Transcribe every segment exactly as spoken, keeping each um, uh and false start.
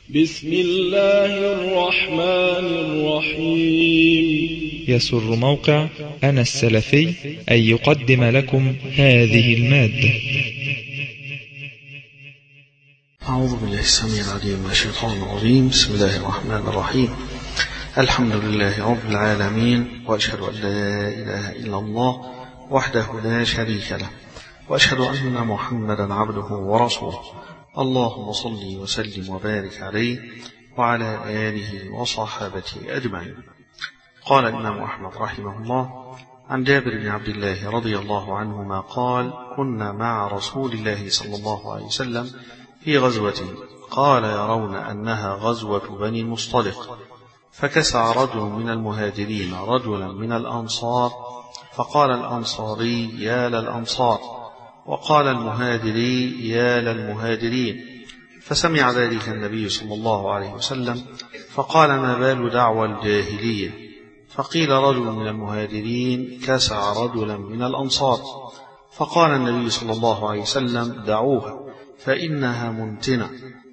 بسم الله الرحمن الرحيم. يسر موقع أنا السلفي أن يقدم لكم هذه المادة. أعوذ بالله السميع العليم من الشيطان الرجيم. بسم الله الرحمن الرحيم. الحمد لله رب العالمين، وأشهد أن لا إله إلا الله وحده لا شريك له، وأشهد أن محمدا عبده ورسوله. اللهم صل وسلم وبارك عليه وعلى آله وصحابته أجمعين. قال الإمام أحمد رحمه الله عن جابر بن عبد الله رضي الله عنهما قال: كنا مع رسول الله صلى الله عليه وسلم في غزوة، قال: يرون أنها غزوة بني المصطلق، فكسع رجل من المهاجرين رجلا من الأنصار، فقال الأنصاري: يا للأنصار، وقال المهاجري: يا للمهاجرين. فسمع ذلك النبي صلى الله عليه وسلم فقال: ما بال دعوى الجاهلية؟ فقيل: رجل من المهاجرين كسع رجلا من الأنصار. فقال النبي صلى الله عليه وسلم: دعوها فإنها منتنة.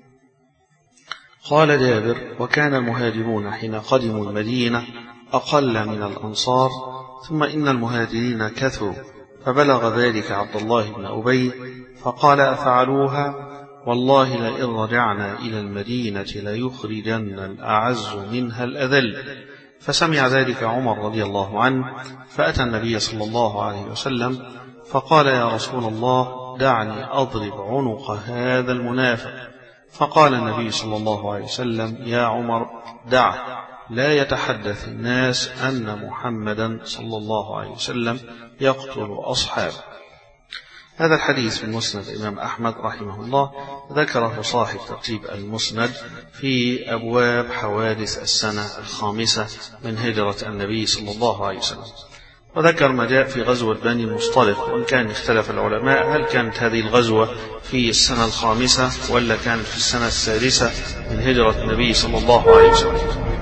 قال جابر: وكان المهاجرون حين قدموا المدينة أقل من الأنصار، ثم إن المهاجرين كثروا، فبلغ ذلك عبد الله بن أبي فقال: أفعلوها؟ والله لئن رجعنا إلى المدينة ليخرجن الأعز منها الأذل. فسمع ذلك عمر رضي الله عنه، فأتى النبي صلى الله عليه وسلم فقال: يا رسول الله، دعني أضرب عنق هذا المنافق. فقال النبي صلى الله عليه وسلم: يا عمر، دعه، لا يتحدث الناس أن محمدا صلى الله عليه وسلم يقتل أصحابه. هذا الحديث من مسند الإمام أحمد رحمه الله، ذكره صاحب ترتيب المسند في أبواب حوادث السنة الخامسة من هجرة النبي صلى الله عليه وسلم، وذكر ما جاء في غزوة بني المصطلق، وإن كان اختلف العلماء هل كانت هذه الغزوة في السنة الخامسة ولا كانت في السنة السادسة من هجرة النبي صلى الله عليه وسلم.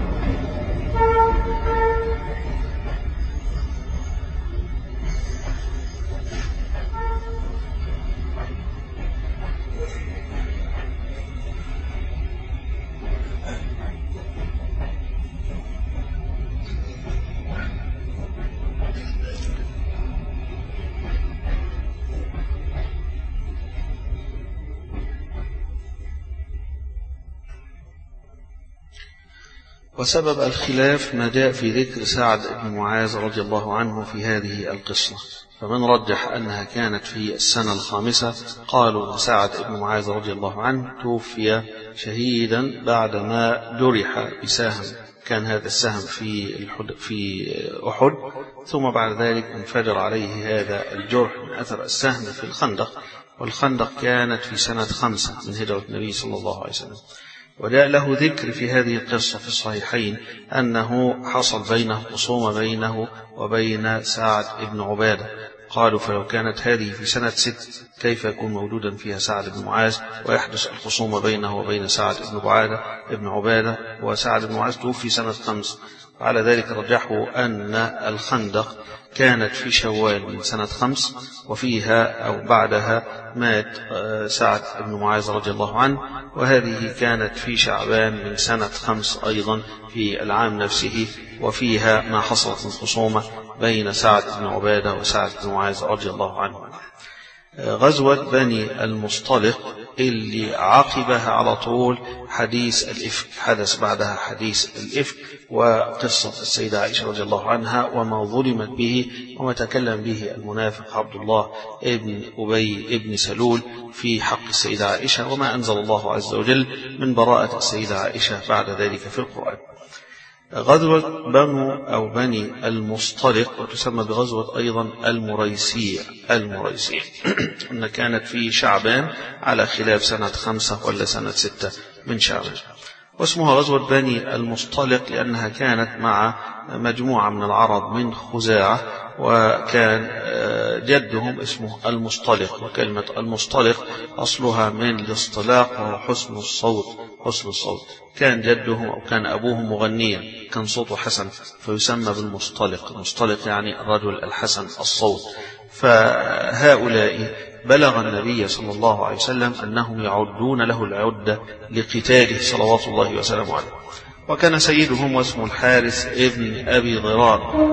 وسبب الخلاف ما جاء في ذكر سعد بن معاذ رضي الله عنه في هذه القصة، فمن رجح أنها كانت في السنة الخامسة قالوا سعد بن معاذ رضي الله عنه توفي شهيدا بعدما جرح بسهم، كان هذا السهم في في أحد، ثم بعد ذلك انفجر عليه هذا الجرح من أثر السهم في الخندق، والخندق كانت في سنة خمسة من هجرة النبي صلى الله عليه وسلم. وجاء له ذكر في هذه القصة في الصحيحين أنه حصل بينه خصومة بينه وبين سعد بن عبادة. قالوا: فلو كانت هذه في سنة ست كيف يكون موجودا فيها سعد بن معاذ ويحدث الخصومة بينه وبين سعد بن عبادة ابن عبادة وسعد بن معاذ توفي سنة خمس. على ذلك رجحوا أن الخندق كانت في شوال من سنة خمس، وفيها أو بعدها مات سعد بن معاذ رضي الله عنه، وهذه كانت في شعبان من سنة خمس أيضا في العام نفسه، وفيها ما حصلت من خصومة بين سعد بن عبادة وسعد بن معاذ رضي الله عنه. غزوة بني المصطلق اللي عقبها على طول حديث الإفك، حدث بعدها حديث الإفك وقصة السيدة عائشة رضي الله عنها وما ظلمت به وما تكلم به المنافق عبد الله ابن أبي ابن سلول في حق السيدة عائشة، وما أنزل الله عز وجل من براءة السيدة عائشة بعد ذلك في القرآن. غزوة بنو أو بني المصطلق وتسمى بغزوة أيضا المريسية المريسية أن كانت في شعبان على خلاف سنة خمسة ولا سنة ستة من شعبان. واسمها غزوة بني المصطلق لأنها كانت مع مجموعة من العرب من خزاعة، وكان جدهم اسمه المصطلق، وكلمة المصطلق أصلها من الاصطلاق وهو حسن الصوت حسن الصوت. كان جدهم أو كان أبوهم مغنيا كان صوته حسن فيسمى بالمصطلق. المصطلق يعني الرجل الحسن الصوت. فهؤلاء بلغ النبي صلى الله عليه وسلم أنهم يعدون له العدة لقتاله صلوات الله وسلامه عليه. وكان سيدهم واسمه الحارث ابن أبي ضرار.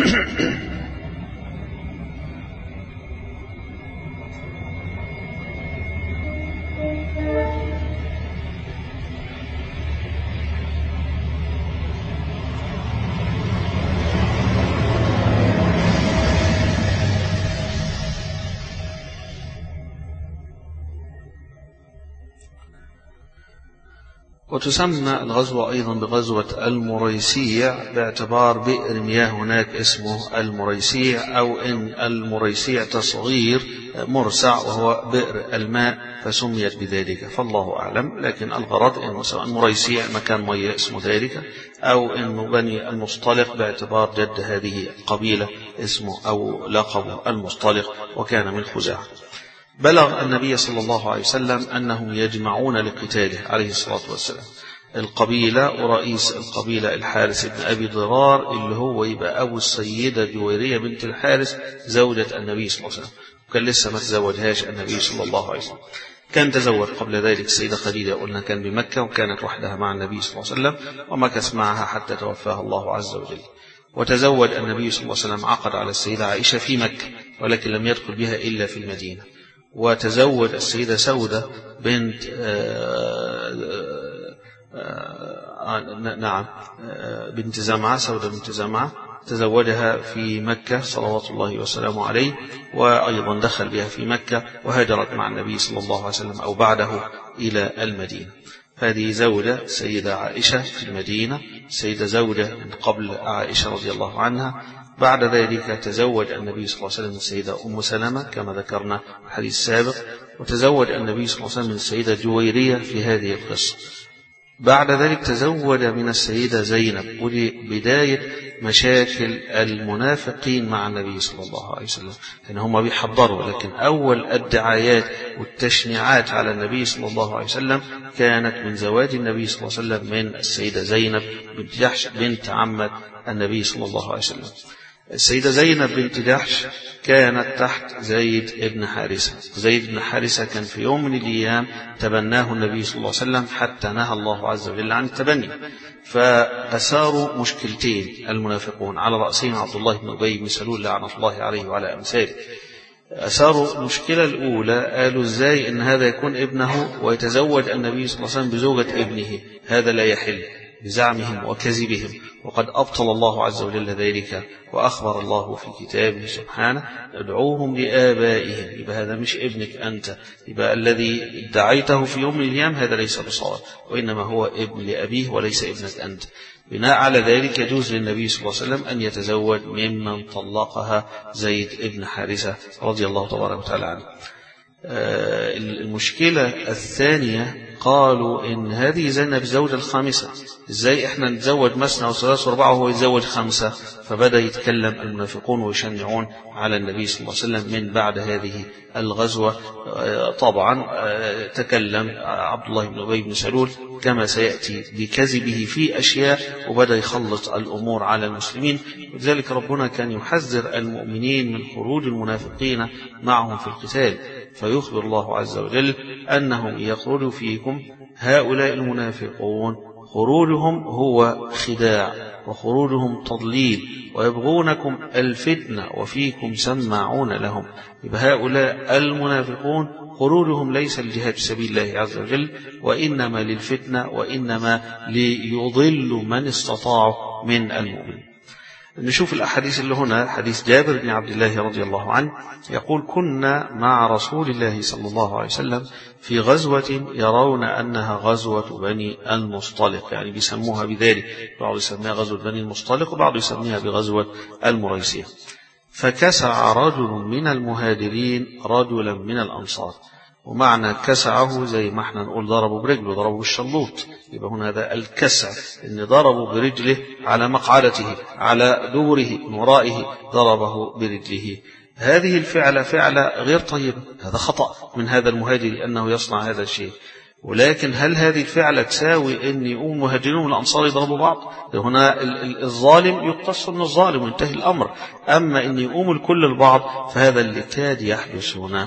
وتسمى الغزوة أيضا بغزوة المريسيع باعتبار بئر مياه هناك اسمه المريسيع، أو إن المريسيع تصغير مرسع وهو بئر الماء فسميت بذلك، فالله أعلم. لكن الغرض إنه سواء مريسيع مكان مياه اسمه ذلك، أو إنه بني المصطلق باعتبار جد هذه القبيلة اسمه أو لقب المصطلق وكان من خزاعة. بلغ النبي صلى الله عليه وسلم أنهم يجمعون لقتاله عليه الصلاة والسلام القبيلة، ورئيس القبيلة الحارث بن أبي ضرار اللي هو يبقى أبو السيدة جويرية بنت الحارث زوجة النبي صلى الله عليه وسلم، وكان لسه ما تزوجهاش النبي صلى الله عليه وسلم. كان تزوج قبل ذلك السيدة خديجة، قلنا كان بمكة وكانت وحدها مع النبي صلى الله عليه وسلم، ومكث معها حتى توفاها الله عز وجل. وتزوج النبي صلى الله عليه وسلم، عقد على السيدة عائشة في مكة ولكن لم يدخل بها إلا في المدينة. وتزوج السيدة سودة بنت آآ آآ نعم بنت زمعة، سودة بنت زمعة تزوجها في مكة صلوات الله وسلامه عليه، وأيضا دخل بها في مكة وهاجرت مع النبي صلى الله عليه وسلم أو بعده إلى المدينة. هذه زوجة سيدة عائشة في المدينة، سيدة زوجة من قبل عائشة رضي الله عنها. بعد ذلك تزوج النبي صلى الله عليه وسلم السيدة أم سلمة كما ذكرنا في الحديث السابق، وتزوج النبي صلى الله عليه وسلم من السيدة جويرية في هذه القصة. بعد ذلك تزوج من السيدة زينب، ودي بداية مشاكل المنافقين مع النبي صلى الله عليه وسلم، لأن هم بيحضروا، لكن أول الدعايات والتشنيعات على النبي صلى الله عليه وسلم كانت من زواج النبي صلى الله عليه وسلم من السيدة زينب بنت جحش بنت عمة النبي صلى الله عليه وسلم. السيدة زينب بنت جحش كانت تحت زيد بن حارثة. زيد بن حارثة كان في يوم من الأيام تبناه النبي صلى الله عليه وسلم حتى نهى الله عز وجل عن التبني، فأثاروا مشكلتين المنافقون، على رأسهم عبد الله بن أبي بن سلول لعنة الله عليه وعلى أمثاله. أثاروا المشكلة الأولى، قالوا إزاي إن هذا يكون ابنه ويتزوج النبي صلى الله عليه وسلم بزوجة ابنه، هذا لا يحل بزعمهم وكذبهم، وقد أبطل الله عز وجل ذلك، وأخبر الله في كتابه سبحانه ادعوهم لآبائهم، يبقى هذا مش ابنك أنت، يبقى الذي ادعيته في يوم من الأيام هذا ليس بصواب، وإنما هو ابن لأبيه وليس ابنك أنت. بناء على ذلك يجوز للنبي صلى الله عليه وسلم أن يتزوج ممن طلقها زيد ابن حارثة رضي الله تبارك وتعالى عنه. المشكلة الثانية، قالوا إن هذه زينب الزوجة الخامسة، إزاي إحنا نتزوج مثنى وثلاث وأربعة وهو يتزوج خمسة؟ فبدأ يتكلم المنافقون ويشنعون على النبي صلى الله عليه وسلم من بعد هذه الغزوة. طبعا تكلم عبد الله بن أبي بن سلول كما سيأتي بكذبه في أشياء، وبدأ يخلط الأمور على المسلمين. لذلك ربنا كان يحذر المؤمنين من خروج المنافقين معهم في القتال، فيخبر الله عز وجل أنهم يخرجوا فيكم هؤلاء المنافقون خروجهم هو خداع وخروجهم تضليل، ويبغونكم الفتنة وفيكم سماعون لهم. يبقى هؤلاء المنافقون خروجهم ليس للجهاد في سبيل الله عز وجل، وإنما للفتنة، وإنما ليضل من استطاعوا من المؤمنين. نشوف الأحاديث اللي هنا. حديث جابر بن عبد الله رضي الله عنه يقول: كنا مع رسول الله صلى الله عليه وسلم في غزوة يرون أنها غزوة بني المصطلق، يعني بيسموها بذلك، بعض يسميها غزوة بني المصطلق وبعض يسميها بغزوة المريسية. فكسع رجل من المهاجرين رجلا من الأنصار، ومعنى كسعه زي ما احنا نقول ضربه برجله، ضربه بالشلوط، يبقى هنا هذا الكسع، ان ضربه برجله على مقعدته على دوره من ورائه، ضربه برجله. هذه الفعلة فعلة غير طيبة، هذا خطأ من هذا المهاجر أنه يصنع هذا الشيء. ولكن هل هذه الفعلة تساوي أن يقوم المهاجرون والأنصار يضربوا بعض؟ هنا الظالم يقتص من الظالم وينتهي الأمر. أما أن يقوم الكل البعض فهذا اللي كاد يحدث هنا.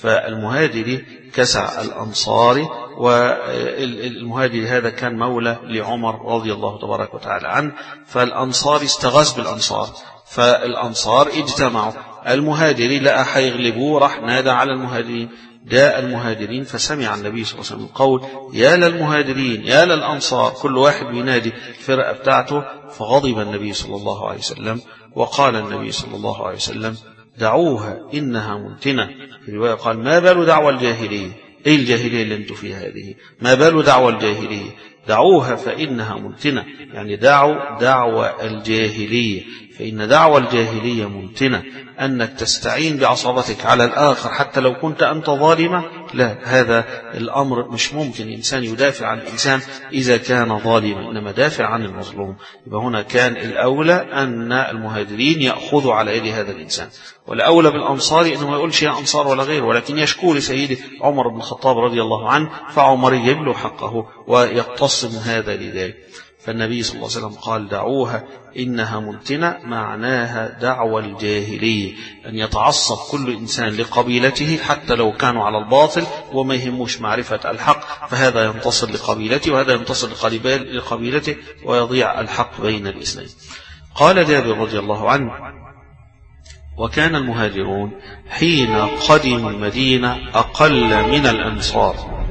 فالمهاجري كسع الأنصاري، والمهاجري هذا كان مولى لعمر رضي الله تبارك وتعالى عنه، فالأنصار استغاث بالأنصار، فالأنصار اجتمعوا، المهاجري لقى حيغلبوه، راح نادى على المهاجرين، جاء المهاجرين فسمع النبي صلى الله عليه وسلم قول يا للمهاجرين يا للأنصار، كل واحد بينادي الفرقة بتاعته، فغضب النبي صلى الله عليه وسلم وقال النبي صلى الله عليه وسلم دعوها إنها منتنة. في رواية قال ما بال دعوى الجاهلية، ايه الجاهلية اللي انتوا فيها هذه، ما بال دعوى الجاهلية، دعوها فإنها منتنة، يعني دعوا دعوى الجاهلية، فإن دعوى الجاهلية منتنة، أنك تستعين بعصابتك على الآخر حتى لو كنت أنت ظالمة، لا، هذا الأمر مش ممكن إنسان يدافع عن الإنسان إذا كان ظالما، إنما دافع عن المظلوم. يبقى هنا كان الأولى أن المهاجرين يأخذوا على يد هذا الإنسان، والأولى بالأنصار إنه ما يقولش يا أنصار ولا غير، ولكن يشكو لسيده عمر بن الخطاب رضي الله عنه، فعمر يجيب له حقه ويقتص من هذا لذلك. فالنبي صلى الله عليه وسلم قال دعوها إنها منتنة، معناها دعوى الجاهلية، أن يتعصب كل إنسان لقبيلته حتى لو كانوا على الباطل وما يهموش معرفة الحق، فهذا ينتصر لقبيلته وهذا ينتصر لقبيلته ويضيع الحق بين الاثنين. قال جابر رضي الله عنه وكان المهاجرون حين قدموا المدينة أقل من الأنصار.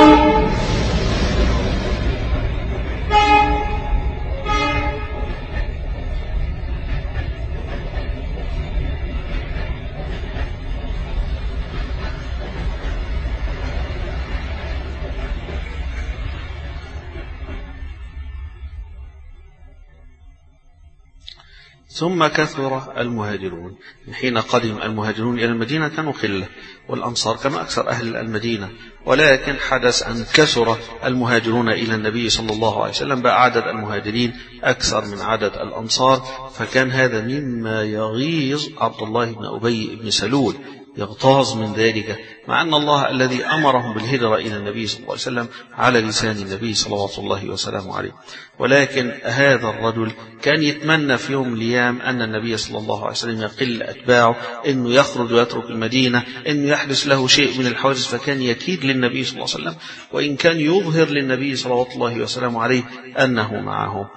ثم كثر المهاجرون، حين قدم المهاجرون إلى المدينة كانوا قلة، والأنصار كانوا أكثر أهل المدينة، ولكن حدث أن كثر المهاجرون إلى النبي صلى الله عليه وسلم، بقى عدد المهاجرين أكثر من عدد الأنصار، فكان هذا مما يغيظ عبد الله بن أبي بن سلول، يغتاظ من ذلك، مع أن الله الذي أمرهم بالهجرة إلى النبي صلى الله عليه وسلم على لسان النبي صلوات الله وسلامه عليه، ولكن هذا الرجل كان يتمنى في يوم الأيام أن النبي صلى الله عليه وسلم يقل أتباعه، أنه يخرج ويترك المدينة، أنه يحدث له شيء من الحوادث، فكان يكيد للنبي صلى الله عليه وسلم، وإن كان يظهر للنبي صلوات الله وسلامه عليه أنه معه.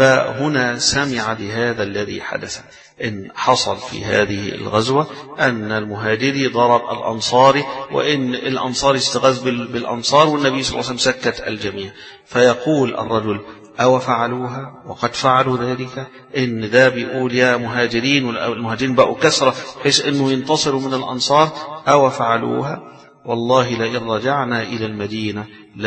فهنا سمع بهذا الذي حدث، إن حصل في هذه الغزوة أن المهاجري ضرب الأنصاري، وإن الأنصار استغاث بالأنصار، والنبي صلى الله عليه وسلم سكت الجميع. فيقول الرجل أو فعلوها وقد فعلوا ذلك، إن ذا بيقول يا مهاجرين، والمهاجرين بقوا كسرة بحيث أنه ينتصروا من الأنصار، أو فعلوها والله لئن رجعنا إلى المدينة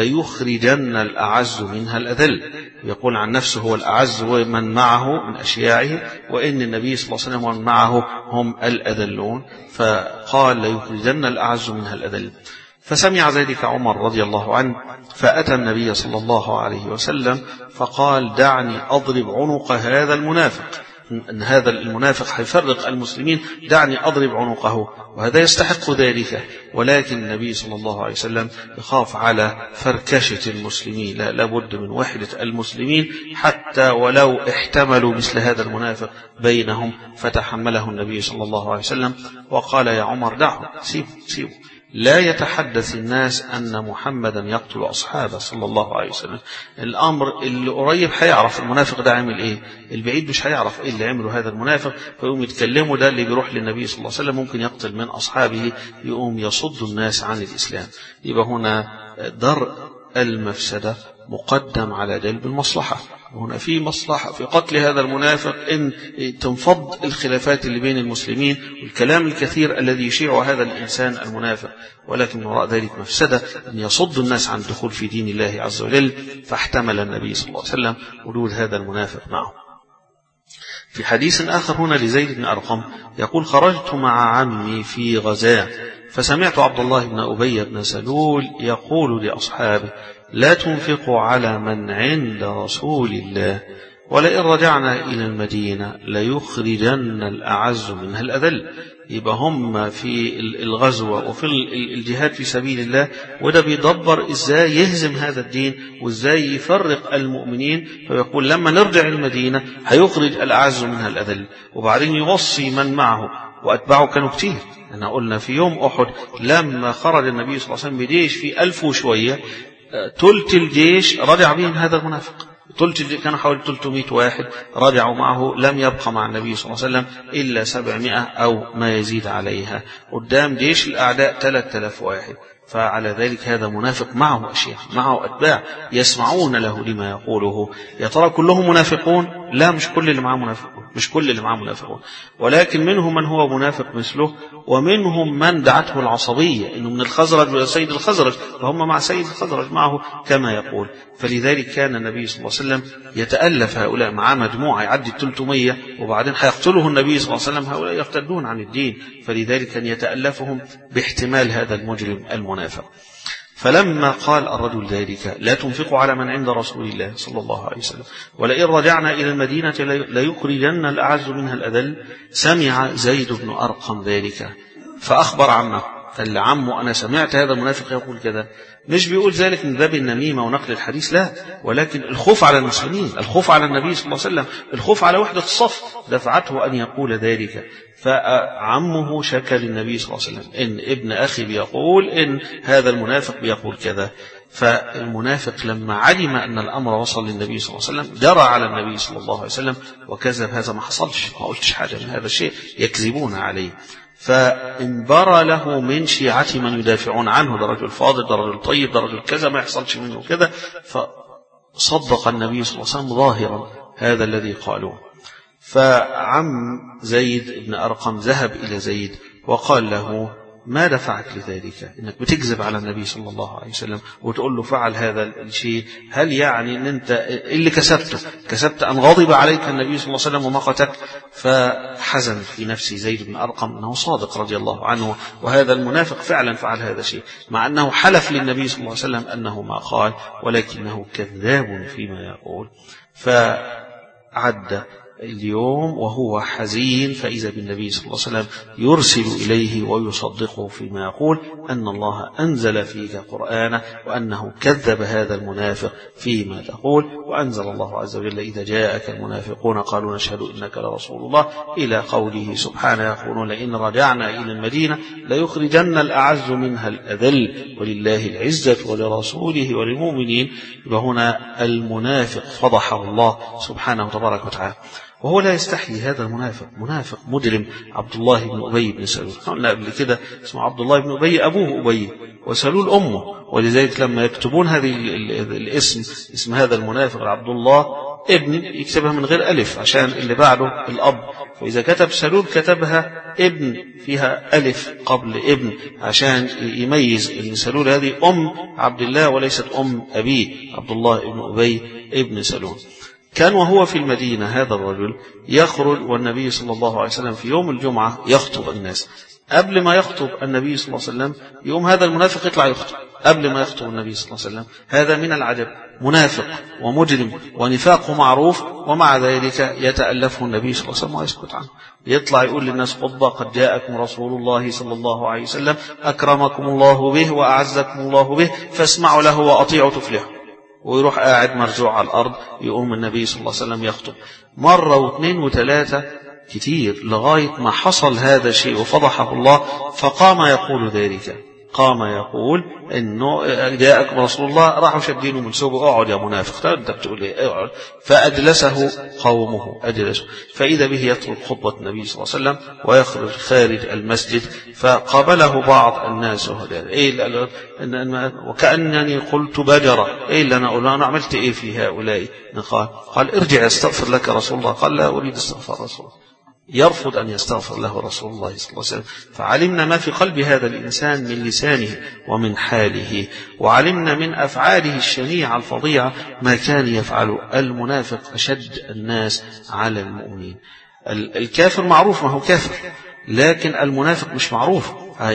ليخرجن الأعز منها الأذل. يقول عن نفسه هو الأعز ومن معه من أشياعه، وإن النبي صلى الله عليه وسلم ومن معه هم الأذلون، فقال ليخرجن الأعز منها الأذل. فسمع ذلك عمر رضي الله عنه، فأتى النبي صلى الله عليه وسلم فقال دعني أضرب عنق هذا المنافق، أن هذا المنافق هيفرق المسلمين، دعني أضرب عنقه، وهذا يستحق ذلك. ولكن النبي صلى الله عليه وسلم يخاف على فركشة المسلمين، لا لابد من وحدة المسلمين حتى ولو احتملوا مثل هذا المنافق بينهم. فتحمله النبي صلى الله عليه وسلم وقال يا عمر دعه، سيبه سيبه، لا يتحدث الناس أن محمدا يقتل أصحابه صلى الله عليه وسلم. الأمر اللي قريب هيعرف المنافق ده عمل إيه، البعيد مش هيعرف إيه اللي عمله هذا المنافق، فيقوم يتكلموا. ده اللي بيروح للنبي صلى الله عليه وسلم ممكن يقتل من أصحابه، يقوم يصد الناس عن الإسلام. يبقى هنا درء المفسدة مقدم على جلب المصلحة. هنا في مصلحة في قتل هذا المنافق، إن تنفض الخلافات اللي بين المسلمين والكلام الكثير الذي يشيع هذا الإنسان المنافق، ولكن وراء ذلك مفسدة أن يصد الناس عن الدخول في دين الله عز وجل. فاحتمل النبي صلى الله عليه وسلم وجود هذا المنافق معه. في حديث آخر هنا لزيد بن أرقم يقول خرجت مع عمي في غزاة، فسمعت عبد الله بن أبي بن سلول يقول لأصحابه لا تنفقوا على من عند رسول الله، ولئن رجعنا إلى المدينة ليخرجن الأعز منها الأذل. يبقى هم في الغزوة وفي الجهاد في سبيل الله، وده بيدبر إزاي يهزم هذا الدين وإزاي يفرق المؤمنين. فيقول لما نرجع المدينة هيخرج الأعز منها الأذل، وبعدين يوصي من معه وأتباعه كانوا كتير. أنا قلنا في يوم أحد لما خرج النبي صلى الله عليه وسلم بديش في ألف وشوية، تلت الجيش رجع بهم هذا المنافق، تلت الجيش كانوا حوالي ثلاثمائة واحد رجعوا معه، لم يبقى مع النبي صلى الله عليه وسلم إلا سبعمائة أو ما يزيد عليها قدام جيش الأعداء ثلاثة آلاف واحد. فعلى ذلك هذا منافق معه أشياء، معه أتباع يسمعون له لما يقوله. يا ترى كلهم منافقون؟ لا، مش كل اللي معه منافقون، مش كل اللي معه منافقون، ولكن منهم من هو منافق مثله، ومنهم من دعته العصبية إنه من الخزرج وسيد الخزرج، فهم مع سيد الخزرج معه كما يقول. فلذلك كان النبي صلى الله عليه وسلم يتألف هؤلاء مع مجموعة يعدي ثلاثمائة، وبعدين حيقتله النبي صلى الله عليه وسلم، هؤلاء يرتدون عن الدين، فلذلك كان يتألفهم باحتمال هذا المجرم المنافق. فلما قال الرجل ذلك لا تنفقوا على من عند رسول الله صلى الله عليه وسلم ولئن رجعنا إلى المدينة ليخرجن الأعز منها الأذل، سمع زيد بن أرقم ذلك فأخبر عمه. قال لعمه أنا سمعت هذا المنافق يقول كذا، مش بيقول ذلك من باب النميمة ونقل الحديث، لا، ولكن الخوف على المسلمين، الخوف على النبي صلى الله عليه وسلم، الخوف على وحدة الصف دفعته أن يقول ذلك. فعمه شكى للنبي صلى الله عليه وسلم إن ابن أخي بيقول إن هذا المنافق بيقول كذا. فالمنافق لما علم أن الأمر وصل للنبي صلى الله عليه وسلم جرى على النبي صلى الله عليه وسلم وكذب، هذا ما حصلش، ما قلتش حاجة من هذا الشيء، يكذبون عليه. فانبرى له من شيعته من يدافعون عنه، ده رجل فاضل، ده رجل طيب، ده رجل كذا، ما يحصلش منه كذا. فصدق النبي صلى الله عليه وسلم ظاهرا هذا الذي قالوه. فعم زيد بن أرقم ذهب إلى زيد وقال له ما دفعك لذلك، إنك بتكذب على النبي صلى الله عليه وسلم وتقول له فعل هذا الشيء، هل يعني أن أنت اللي كسبته كسبت أن غضب عليك النبي صلى الله عليه وسلم ومقتك؟ فحزن في نفسه زيد بن أرقم أنه صادق رضي الله عنه، وهذا المنافق فعلا فعل هذا الشيء، مع أنه حلف للنبي صلى الله عليه وسلم أنه ما قال، ولكنه كذاب فيما يقول. فعد اليوم وهو حزين، فإذا بالنبي صلى الله عليه وسلم يرسل إليه ويصدقه فيما يقول أن الله أنزل فيك قرآنه وأنه كذب هذا المنافق فيما تقول. وأنزل الله عز وجل إذا جاءك المنافقون قالوا نشهد إنك لرسول الله إلى قوله سبحانه يقولون لئن رجعنا إلى المدينة ليخرجن الأعز منها الأذل ولله العزة ولرسوله وللمؤمنين. وهنا المنافق فضحه الله سبحانه وتبارك وتعالى، وهو لا يستحي. هذا المنافق منافق مجرم عبد الله بن أبي بن سلول، قلنا قبل كده اسمه عبد الله بن أبي، أبوه أبي وسلول أمه، ولذلك لما يكتبون هذه الاسم اسم هذا المنافق عبد الله ابن يكتبها من غير ألف عشان اللي بعده الأب، فإذا كتب سلول كتبها ابن فيها ألف قبل ابن عشان يميز ان سلول هذه أم عبد الله وليست أم أبيه عبد الله بن أبي ابن سلول. كان وهو في المدينة هذا الرجل يخرج والنبي صلى الله عليه وسلم في يوم الجمعة يخطب الناس. قبل ما يخطب النبي صلى الله عليه وسلم يوم هذا المنافق يطلع يخطب قبل ما يخطب النبي صلى الله عليه وسلم. هذا من العجب، منافق ومجرم ونفاقه معروف، ومع ذلك يتألفه النبي صلى الله عليه وسلم ويسكت عنه. يطلع يقول للناس خطبة قد جاءكم رسول الله صلى الله عليه وسلم أكرمكم الله به وأعزكم الله به فاسمعوا له وأطيعوا تفلحوا، ويروح قاعد مرجوع على الأرض. يقوم النبي صلى الله عليه وسلم يخطب مرة واثنين وثلاثة كتير لغاية ما حصل هذا الشيء وفضحه الله، فقام يقول ذلك، قام يقول انه جاءكم رسول الله، راحوا شدينه من ثوبه اقعد يا منافق، انت بتقول ايه اقعد، فاجلسه قومه اجلسه، فاذا به يترك خطبه النبي صلى الله عليه وسلم ويخرج خارج المسجد. فقابله بعض الناس ايه وكانني قلت بجرا، ايه اللي انا اقول انا عملت ايه في هؤلاء؟ قال قال ارجع استغفر لك رسول الله. قال لا اريد استغفار رسول الله، يرفض أن يستغفر له رسول الله صلى الله عليه وسلم. فعلمنا ما في قلب هذا الإنسان من لسانه ومن حاله، وعلمنا من أفعاله الشنيعة الفظيعة ما كان يفعل المنافق أشد الناس على المؤمنين. الكافر معروف ما هو كافر، لكن المنافق مش معروف.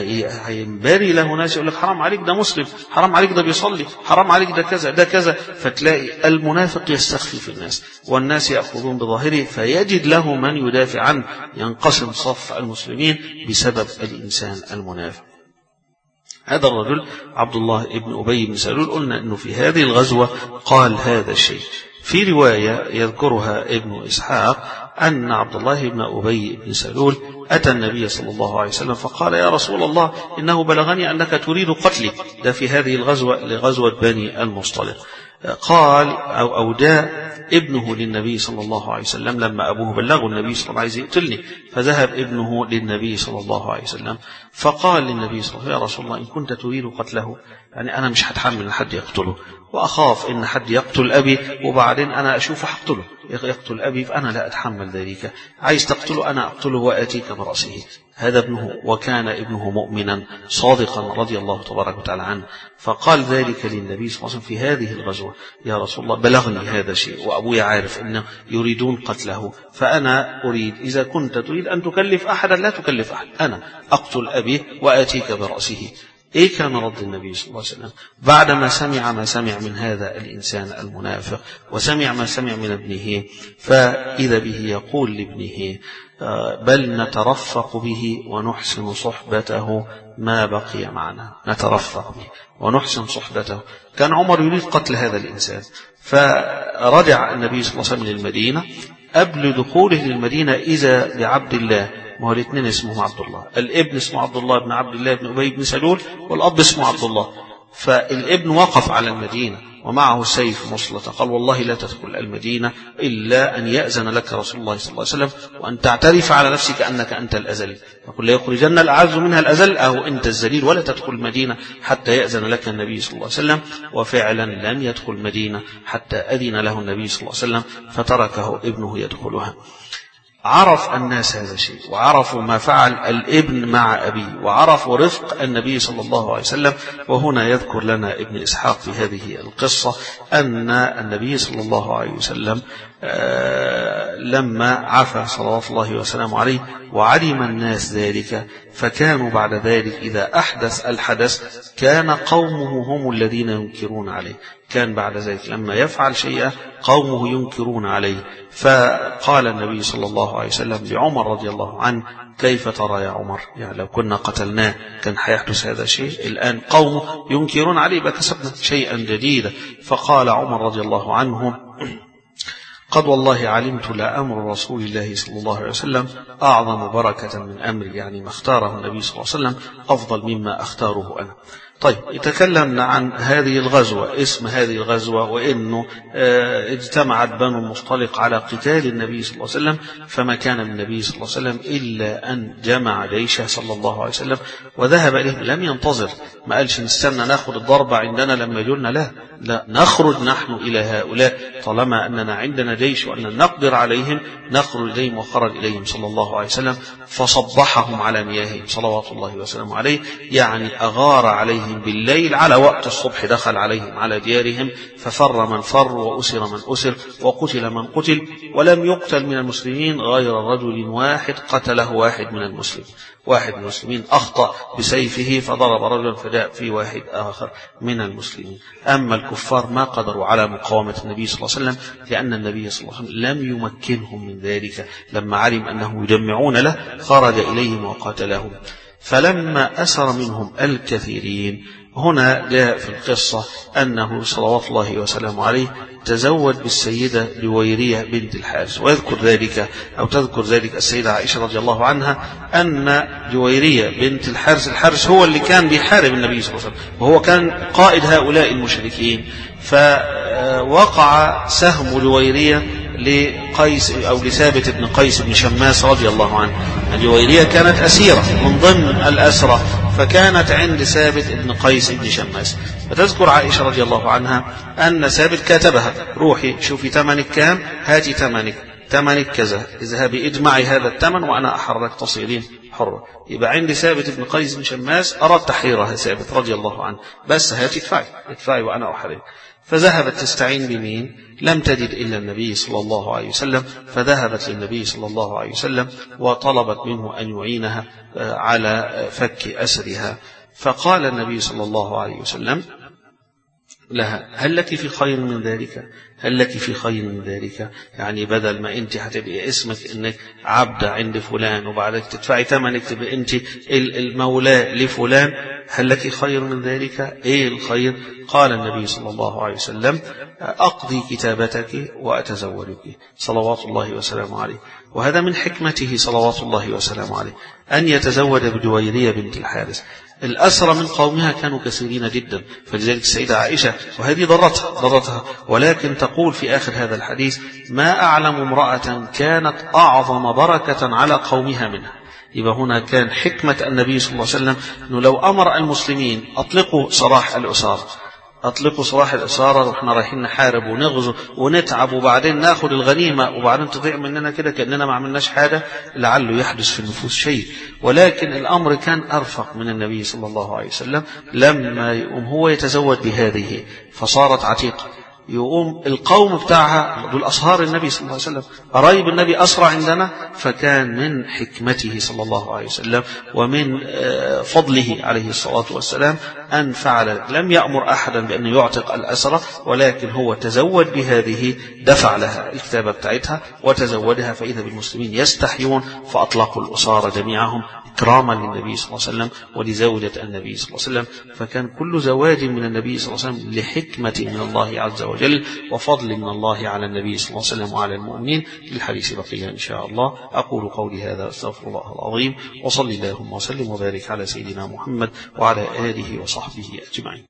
هينبري له ناس يقول لك حرام عليك ده مسلم، حرام عليك ده بيصلي، حرام عليك ده كذا ده كذا، فتلاقي المنافق يستخفي في الناس والناس يأخذون بظاهره، فيجد له من يدافع عنه، ينقسم صف المسلمين بسبب الإنسان المنافق. هذا الرجل عبد الله بن أبي بن سلول قلنا أنه في هذه الغزوة قال هذا الشيء. في رواية يذكرها ابن إسحاق أن عبد الله بن أبي بن سلول أتى النبي صلى الله عليه وسلم فقال يا رسول الله إنه بلغني أنك تريد قتلي. ده في هذه الغزوة لغزوة بني المصطلق. قال أو أودى ابنه للنبي صلى الله عليه وسلم لما أبوه بلغه النبي صلى الله عليه وسلم عايز يقتلني، فذهب ابنه للنبي صلى الله عليه وسلم فقال للنبي صلى الله عليه وسلم يا رسول الله إن كنت تريد قتله، يعني أنا مش هتحمل حد يقتله، وأخاف إن حد يقتل أبي وبعدين أنا أشوفه حقتله، يقتل أبي فأنا لا أتحمل ذلك، عايز تقتله أنا أقتله وآتيك برأسه. هذا ابنه، وكان ابنه مؤمنا صادقا رضي الله تبارك وتعالى عنه. فقال ذلك للنبي صلى الله عليه وسلم في هذه الغزوة يا رسول الله بلغني هذا شيء وأبوي عارف أنه يريدون قتله، فأنا أريد إذا كنت تريد أن تكلف أحدا لا تكلف أحد، أنا أقتل أبي وآتيك برأسه. إيه كان رد النبي صلى الله عليه وسلم بعدما سمع ما سمع من هذا الإنسان المنافق وسمع ما سمع من ابنه؟ فإذا به يقول لابنه بل نترفق به ونحسن صحبته ما بقي معنا، نترفق به ونحسن صحبته. كان عمر يريد قتل هذا الإنسان، فرجع النبي صلى الله عليه وسلم للمدينة. قبل دخوله للمدينة إذا بعبد الله، ما هو الاثنين اسمه عبد الله، الابن اسمه عبد الله بن عبد الله بن أبي بن سلول والأب اسمه عبد الله. فالابن وقف على المدينة ومعه سيف مسلطة، قال والله لا تدخل المدينة إلا أن يأذن لك رسول الله صلى الله عليه وسلم وأن تعترف على نفسك أنك أنت الأزلي، يقول لا يخرجن الأعز منها الأزل أو أنت الزليل، ولا تدخل المدينة حتى يأذن لك النبي صلى الله عليه وسلم. وفعلا لم يدخل المدينة حتى أذن له النبي صلى الله عليه وسلم فتركه ابنه يدخلها. عرف الناس هذا الشيء، وعرفوا ما فعل الابن مع أبيه، وعرفوا رفق النبي صلى الله عليه وسلم. وهنا يذكر لنا ابن إسحاق في هذه القصة أن النبي صلى الله عليه وسلم لما عفى صلوات الله وسلامه عليه وعلم الناس ذلك، فكانوا بعد ذلك إذا أحدث الحدث كان قومه هم الذين ينكرون عليه، كان بعد ذلك لما يفعل شيئا قومه ينكرون عليه. فقال النبي صلى الله عليه وسلم لعمر رضي الله عنه كيف ترى يا عمر، يعني لو كنا قتلناه كان حيحدث هذا الشيء، الآن قومه ينكرون عليه بكسبنا شيئا جديدا. فقال عمر رضي الله عنه قد والله علمت لأمر رسول الله صلى الله عليه وسلم أعظم بركة من أمر، يعني ما اختاره النبي صلى الله عليه وسلم أفضل مما أختاره أنا. طيب تكلمنا عن هذه الغزوة، اسم هذه الغزوة، وإنه اجتمعت بنو المصطلق على قتال النبي صلى الله عليه وسلم، فما كان من النبي صلى الله عليه وسلم إلا أن جمع جيشه صلى الله عليه وسلم وذهب إليه، لم ينتظر، ما قالش نستنى ناخد الضربة عندنا لما يجولنا، لا لا نخرج نحن إلى هؤلاء طالما أننا عندنا جيش وأن نقدر عليهم نخرج إليهم. وخرج إليهم صلى الله عليه وسلم فصبحهم على مياههم صلوات الله وسلامه عليه، يعني أغار عليهم بالليل على وقت الصبح، دخل عليهم على ديارهم ففر من فر وأسر من أسر وقتل من قتل، ولم يقتل من المسلمين غير رجل واحد قتله واحد من المسلمين، واحد من المسلمين أخطأ بسيفه فضرب رجلا فجاء في واحد آخر من المسلمين. أما الكفار ما قدروا على مقاومة النبي صلى الله عليه وسلم، لأن النبي صلى الله عليه وسلم لم يمكنهم من ذلك، لما علم أنهم يجمعون له خرج إليهم وقاتلهم. فلما أسر منهم الكثيرين، هنا جاء في القصة أنه صلوات الله وسلامه عليه تزوج بالسيدة جويرية بنت الحارث، ويذكر ذلك أو تذكر ذلك السيدة عائشة رضي الله عنها أن جويرية بنت الحارث، الحارث هو اللي كان بيحارب النبي صلى الله عليه وسلم وهو كان قائد هؤلاء المشركين، فوقع سهم جويرية لقيس أو لثابت بن قيس بن شماس رضي الله عنه. جويرية كانت أسيرة من ضمن الأسرة، فكانت عند ثابت بن قيس بن شماس. فتذكر عائشة رضي الله عنها أن ثابت كاتبها روحي شوفي تمنك كام، هاتي تمنك، تمنك كذا، اذهبي اجمعي هذا الثمن وأنا أحرك تصيرين حرة. يبقى عند ثابت بن قيس بن شماس أراد تحريرها ثابت رضي الله عنه، بس هاتي ادفعي ادفعي وأنا أحرك. فذهبت تستعين بمين؟ لم تجد إلا النبي صلى الله عليه وسلم، فذهبت للنبي صلى الله عليه وسلم وطلبت منه أن يعينها على فك أسرها. فقال النبي صلى الله عليه وسلم لها هل لك في خير من ذلك؟ هل لك في خير من ذلك؟ يعني بدل ما انت هتبقي اسمك انك عبدة عند فلان وبعدك تدفعي ثمنك تبقى انت المولى لفلان، هل لك خير من ذلك؟ ايه الخير؟ قال النبي صلى الله عليه وسلم اقضي كتابتك واتزوجك صلوات الله وسلامه عليه. وهذا من حكمته صلوات الله وسلامه عليه أن يتزوج بجويرية بنت الحارث. الأسرى من قومها كانوا كثيرين جدا، فلذلك السيدة عائشة وهذه ضرتها ضرتها ولكن تقول في آخر هذا الحديث ما أعلم امرأة كانت أعظم بركة على قومها منها. يبقى هنا كان حكمة النبي صلى الله عليه وسلم أنه لو أمر المسلمين أطلقوا سراح الأسارة أطلقوا سراح الإسارة وإحنا رايحين نحارب ونغزو ونتعب وبعدين ناخد الغنيمة وبعدين تضيع مننا كده كأننا ما عملناش حاجة، لعله يحدث في النفوس شيء. ولكن الأمر كان أرفق من النبي صلى الله عليه وسلم لما يقوم هو يتزوج بهذه فصارت عتيقة، يقوم القوم بتاعها دول أصهار النبي صلى الله عليه وسلم، قرايب النبي أسرى عندنا. فكان من حكمته صلى الله عليه وسلم ومن فضله عليه الصلاة والسلام أن فعل، لم يأمر أحدا بأن يعتق الأسرى، ولكن هو تزود بهذه، دفع لها الكتابة بتاعتها وتزودها، فإذا بالمسلمين يستحيون فأطلقوا الأسارى جميعهم إكراما للنبي صلى الله عليه وسلم ولزوجة النبي صلى الله عليه وسلم. فكان كل زواج من النبي صلى الله عليه وسلم لحكمة من الله عز وجل وفضل من الله على النبي صلى الله عليه وسلم وعلى المؤمنين. للحديث بقية إن شاء الله. أقول قولي هذا أستغفر الله العظيم، وصلي اللهم وسلم وبارك على سيدنا محمد وعلى آله وصحبه أجمعين.